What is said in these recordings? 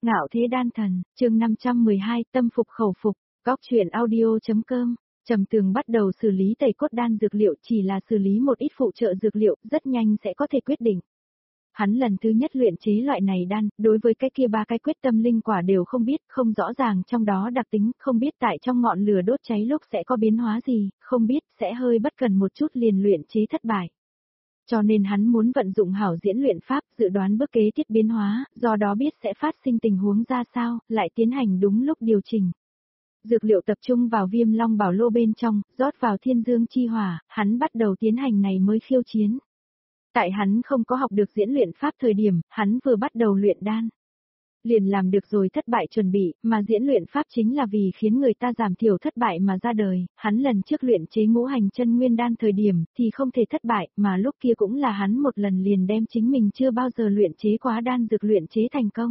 Ngạo thế đan thần, chương 512, tâm phục khẩu phục, góc truyện audio.com. Trầm Tường bắt đầu xử lý tẩy cốt đan dược liệu, chỉ là xử lý một ít phụ trợ dược liệu, rất nhanh sẽ có thể quyết định. Hắn lần thứ nhất luyện chế loại này đan, đối với cái kia ba cái quyết tâm linh quả đều không biết, không rõ ràng trong đó đặc tính, không biết tại trong ngọn lửa đốt cháy lúc sẽ có biến hóa gì, không biết sẽ hơi bất cần một chút liền luyện chế thất bại. Cho nên hắn muốn vận dụng hảo diễn luyện pháp, dự đoán bước kế tiếp biến hóa, do đó biết sẽ phát sinh tình huống ra sao, lại tiến hành đúng lúc điều chỉnh. Dược liệu tập trung vào Viêm Long Bảo Lô bên trong, rót vào Thiên Dương chi hỏa, hắn bắt đầu tiến hành này mới khiêu chiến. Tại hắn không có học được diễn luyện pháp thời điểm, hắn vừa bắt đầu luyện đan. Liền làm được rồi thất bại chuẩn bị, mà diễn luyện pháp chính là vì khiến người ta giảm thiểu thất bại mà ra đời, hắn lần trước luyện chế ngũ hành chân nguyên đan thời điểm thì không thể thất bại, mà lúc kia cũng là hắn một lần liền đem chính mình chưa bao giờ luyện chế quá đan dược luyện chế thành công.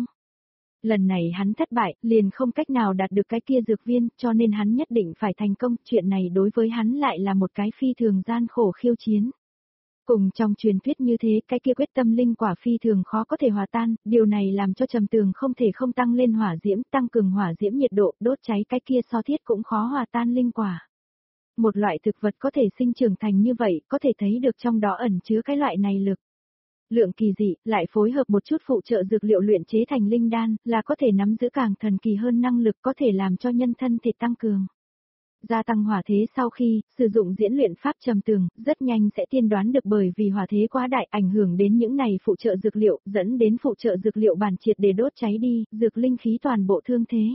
Lần này hắn thất bại, liền không cách nào đạt được cái kia dược viên, cho nên hắn nhất định phải thành công, chuyện này đối với hắn lại là một cái phi thường gian khổ khiêu chiến. Cùng trong truyền thuyết như thế, cái kia quyết tâm linh quả phi thường khó có thể hòa tan, điều này làm cho Trầm Tường không thể không tăng lên hỏa diễm, tăng cường hỏa diễm nhiệt độ, đốt cháy cái kia so thiết cũng khó hòa tan linh quả. Một loại thực vật có thể sinh trưởng thành như vậy, có thể thấy được trong đó ẩn chứa cái loại này lực lượng kỳ dị, lại phối hợp một chút phụ trợ dược liệu luyện chế thành linh đan, là có thể nắm giữ càng thần kỳ hơn năng lực, có thể làm cho nhân thân thịt tăng cường. Gia tăng hỏa thế sau khi sử dụng diễn luyện pháp Trầm Tường, rất nhanh sẽ tiên đoán được, bởi vì hỏa thế quá đại ảnh hưởng đến những này phụ trợ dược liệu, dẫn đến phụ trợ dược liệu bản triệt để đốt cháy đi, dược linh khí toàn bộ thương thế.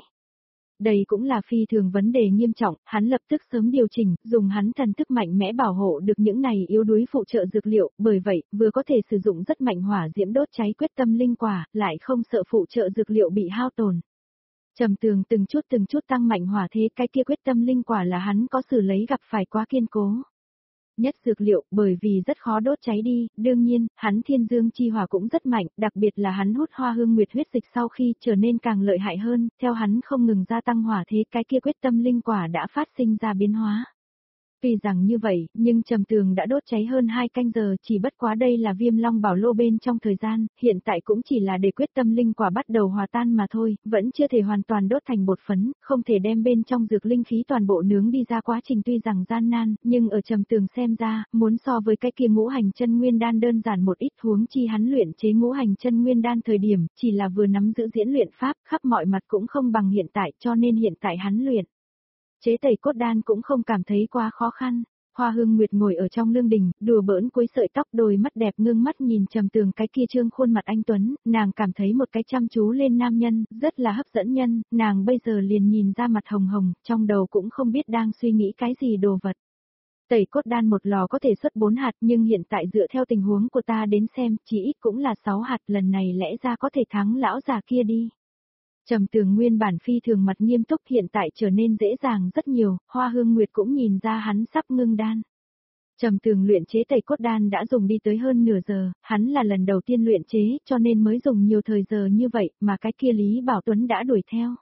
Đây cũng là phi thường vấn đề nghiêm trọng, hắn lập tức sớm điều chỉnh, dùng hắn thần thức mạnh mẽ bảo hộ được những này yếu đuối phụ trợ dược liệu, bởi vậy, vừa có thể sử dụng rất mạnh hỏa diễm đốt cháy quyết tâm linh quả, lại không sợ phụ trợ dược liệu bị hao tổn. Trầm Tường từng chút tăng mạnh hỏa thế, cái kia quyết tâm linh quả là hắn có xử lấy gặp phải quá kiên cố. Nhất dược liệu, bởi vì rất khó đốt cháy đi, đương nhiên, hắn Thiên Dương chi hỏa cũng rất mạnh, đặc biệt là hắn hút Hoa Hương Nguyệt huyết dịch sau khi trở nên càng lợi hại hơn, theo hắn không ngừng gia tăng hỏa thế, cái kia quyết tâm linh quả đã phát sinh ra biến hóa. Tuy rằng như vậy, nhưng Trầm Tường đã đốt cháy hơn 2 canh giờ, chỉ bất quá đây là Viêm Long Bảo Lô bên trong thời gian, hiện tại cũng chỉ là để quyết tâm linh quả bắt đầu hòa tan mà thôi, vẫn chưa thể hoàn toàn đốt thành bột phấn, không thể đem bên trong dược linh khí toàn bộ nướng đi ra, quá trình tuy rằng gian nan, nhưng ở Trầm Tường xem ra, muốn so với cái kia ngũ hành chân nguyên đan đơn giản một ít, huống chi hắn luyện chế ngũ hành chân nguyên đan thời điểm, chỉ là vừa nắm giữ diễn luyện pháp, khắp mọi mặt cũng không bằng hiện tại, cho nên hiện tại hắn luyện chế tẩy cốt đan cũng không cảm thấy quá khó khăn. Hoa Hương Nguyệt ngồi ở trong lương đình, đùa bỡn cuối sợi tóc, đôi mắt đẹp ngưng mắt nhìn Trầm Tường cái kia trương khuôn mặt anh tuấn, nàng cảm thấy một cái chăm chú lên nam nhân, rất là hấp dẫn nhân, nàng bây giờ liền nhìn ra mặt hồng hồng, trong đầu cũng không biết đang suy nghĩ cái gì đồ vật. Tẩy cốt đan một lò có thể xuất 4 hạt, nhưng hiện tại dựa theo tình huống của ta đến xem, chỉ ít cũng là 6 hạt, lần này lẽ ra có thể thắng lão già kia đi. Trầm Tường nguyên bản phi thường mặt nghiêm túc, hiện tại trở nên dễ dàng rất nhiều, Hoa Hương Nguyệt cũng nhìn ra hắn sắp ngưng đan. Trầm Tường luyện chế tẩy cốt đan đã dùng đi tới hơn nửa giờ, hắn là lần đầu tiên luyện chế, cho nên mới dùng nhiều thời giờ như vậy, mà cái kia Lý Bảo Tuấn đã đuổi theo.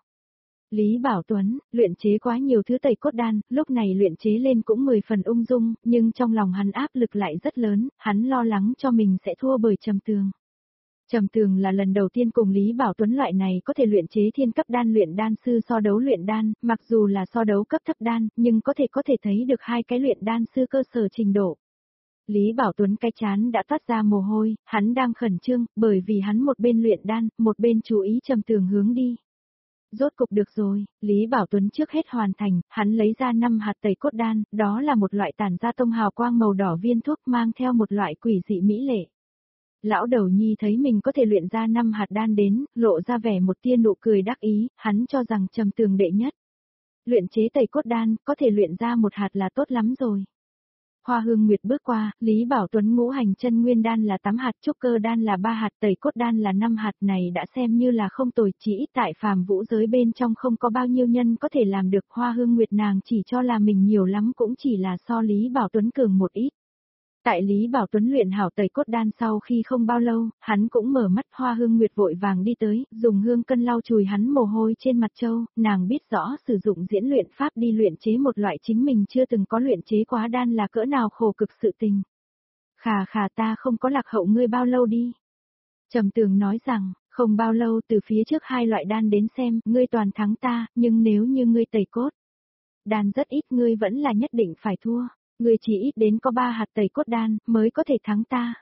Lý Bảo Tuấn, luyện chế quá nhiều thứ tẩy cốt đan, lúc này luyện chế lên cũng 10 phần ung dung, nhưng trong lòng hắn áp lực lại rất lớn, hắn lo lắng cho mình sẽ thua bởi Trầm Tường. Trầm Tường là lần đầu tiên cùng Lý Bảo Tuấn loại này có thể luyện chế thiên cấp đan luyện đan sư so đấu luyện đan, mặc dù là so đấu cấp thấp đan, nhưng có thể thấy được hai cái luyện đan sư cơ sở trình độ. Lý Bảo Tuấn cái chán đã toát ra mồ hôi, hắn đang khẩn trương, bởi vì hắn một bên luyện đan, một bên chú ý Trầm Tường hướng đi. Rốt cục được rồi, Lý Bảo Tuấn trước hết hoàn thành, hắn lấy ra 5 hạt tẩy cốt đan, đó là một loại tản ra tông hào quang màu đỏ viên thuốc mang theo một loại quỷ dị mỹ lệ. Lão đầu nhi thấy mình có thể luyện ra 5 hạt đan đến, lộ ra vẻ một tia nụ cười đắc ý, hắn cho rằng Trầm Tường đệ nhất. Luyện chế tẩy cốt đan, có thể luyện ra 1 hạt là tốt lắm rồi. Hoa Hương Nguyệt bước qua, Lý Bảo Tuấn ngũ hành chân nguyên đan là 8 hạt, trúc cơ đan là 3 hạt, tẩy cốt đan là 5 hạt, này đã xem như là không tồi, chỉ ít tại phàm vũ giới bên trong không có bao nhiêu nhân có thể làm được. Hoa Hương Nguyệt nàng chỉ cho là mình nhiều lắm cũng chỉ là so Lý Bảo Tuấn cường một ít. Tại Lý Bảo Tuấn luyện hảo tẩy cốt đan sau khi không bao lâu, hắn cũng mở mắt. Hoa Hương Nguyệt vội vàng đi tới, dùng hương cân lau chùi hắn mồ hôi trên mặt châu, nàng biết rõ sử dụng diễn luyện pháp đi luyện chế một loại chính mình chưa từng có luyện chế quá đan là cỡ nào khổ cực sự tình. Khà ta không có lạc hậu ngươi bao lâu đi. Trầm Tường nói rằng, Không bao lâu từ phía trước hai loại đan đến xem, ngươi toàn thắng ta, nhưng nếu như ngươi tẩy cốt. Đan rất ít ngươi vẫn là nhất định phải thua, ngươi chỉ ít đến có 3 hạt tẩy cốt đan, mới có thể thắng ta.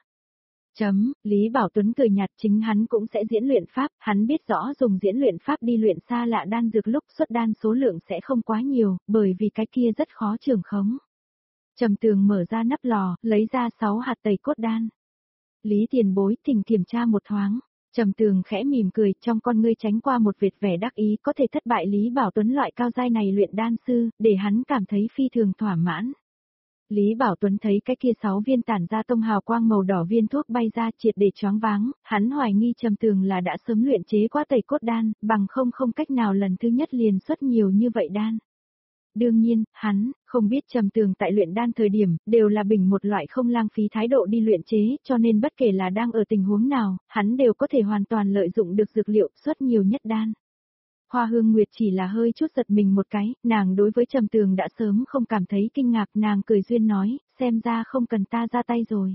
Lý Bảo Tuấn cười nhạt, chính hắn cũng sẽ diễn luyện pháp, hắn biết rõ dùng diễn luyện pháp đi luyện xa lạ đan dược lúc xuất đan số lượng sẽ không quá nhiều, bởi vì cái kia rất khó trường khống. Trầm Tường mở ra nắp lò, lấy ra 6 hạt tẩy cốt đan. Lý tiền bối thỉnh kiểm tra một thoáng. Trầm Tường khẽ mỉm cười, trong con ngươi tránh qua một vệt vẻ đắc ý, có thể thất bại Lý Bảo Tuấn loại cao giai này luyện đan sư, để hắn cảm thấy phi thường thỏa mãn. Lý Bảo Tuấn thấy cái kia 6 viên tản ra tông hào quang màu đỏ viên thuốc bay ra triệt để choáng váng, hắn hoài nghi Trầm Tường là đã sớm luyện chế qua tẩy cốt đan, bằng không cách nào lần thứ nhất liền xuất nhiều như vậy đan. Đương nhiên, hắn không biết Trầm Tường tại luyện đan thời điểm, đều là bình một loại không lãng phí thái độ đi luyện chế, cho nên bất kể là đang ở tình huống nào, hắn đều có thể hoàn toàn lợi dụng được dược liệu xuất nhiều nhất đan. Hoa Hương Nguyệt chỉ là hơi chút giật mình một cái, nàng đối với Trầm Tường đã sớm không cảm thấy kinh ngạc, nàng cười duyên nói, xem ra không cần ta ra tay rồi.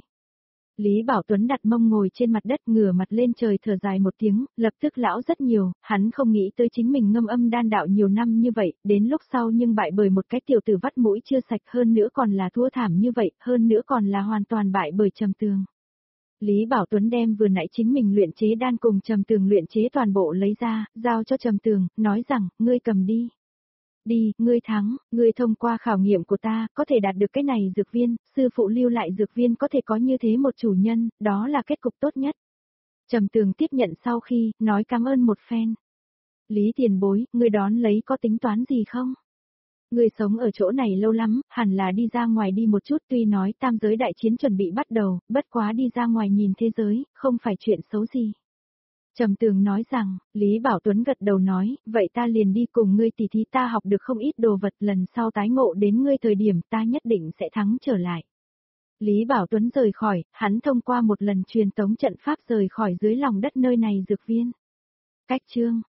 Lý Bảo Tuấn đặt mông ngồi trên mặt đất ngửa mặt lên trời thở dài một tiếng, lập tức lão rất nhiều, hắn không nghĩ tới chính mình ngâm âm đan đạo nhiều năm như vậy, đến lúc sau nhưng bại bởi một cái tiểu tử vắt mũi chưa sạch, hơn nữa còn là thua thảm như vậy, hơn nữa còn là hoàn toàn bại bởi Trầm Tường. Lý Bảo Tuấn đem vừa nãy chính mình luyện chế đan cùng Trầm Tường luyện chế toàn bộ lấy ra, giao cho Trầm Tường, nói rằng, ngươi cầm đi. Đi, ngươi thắng, ngươi thông qua khảo nghiệm của ta, có thể đạt được cái này dược viên, sư phụ lưu lại dược viên có thể có như thế một chủ nhân, đó là kết cục tốt nhất. Trầm Tường tiếp nhận sau khi, nói cảm ơn một phen. Lý tiền bối, ngươi đón lấy có tính toán gì không? Ngươi sống ở chỗ này lâu lắm, hẳn là đi ra ngoài đi một chút, tuy nói tam giới đại chiến chuẩn bị bắt đầu, bất quá đi ra ngoài nhìn thế giới, không phải chuyện xấu gì. Trầm Tường nói rằng, Lý Bảo Tuấn gật đầu nói, vậy ta liền đi cùng ngươi tỉ thí, ta học được không ít đồ vật, lần sau tái ngộ đến ngươi thời điểm ta nhất định sẽ thắng trở lại. Lý Bảo Tuấn rời khỏi, hắn thông qua một lần truyền tống trận pháp rời khỏi dưới lòng đất nơi này dược viên. Cách chương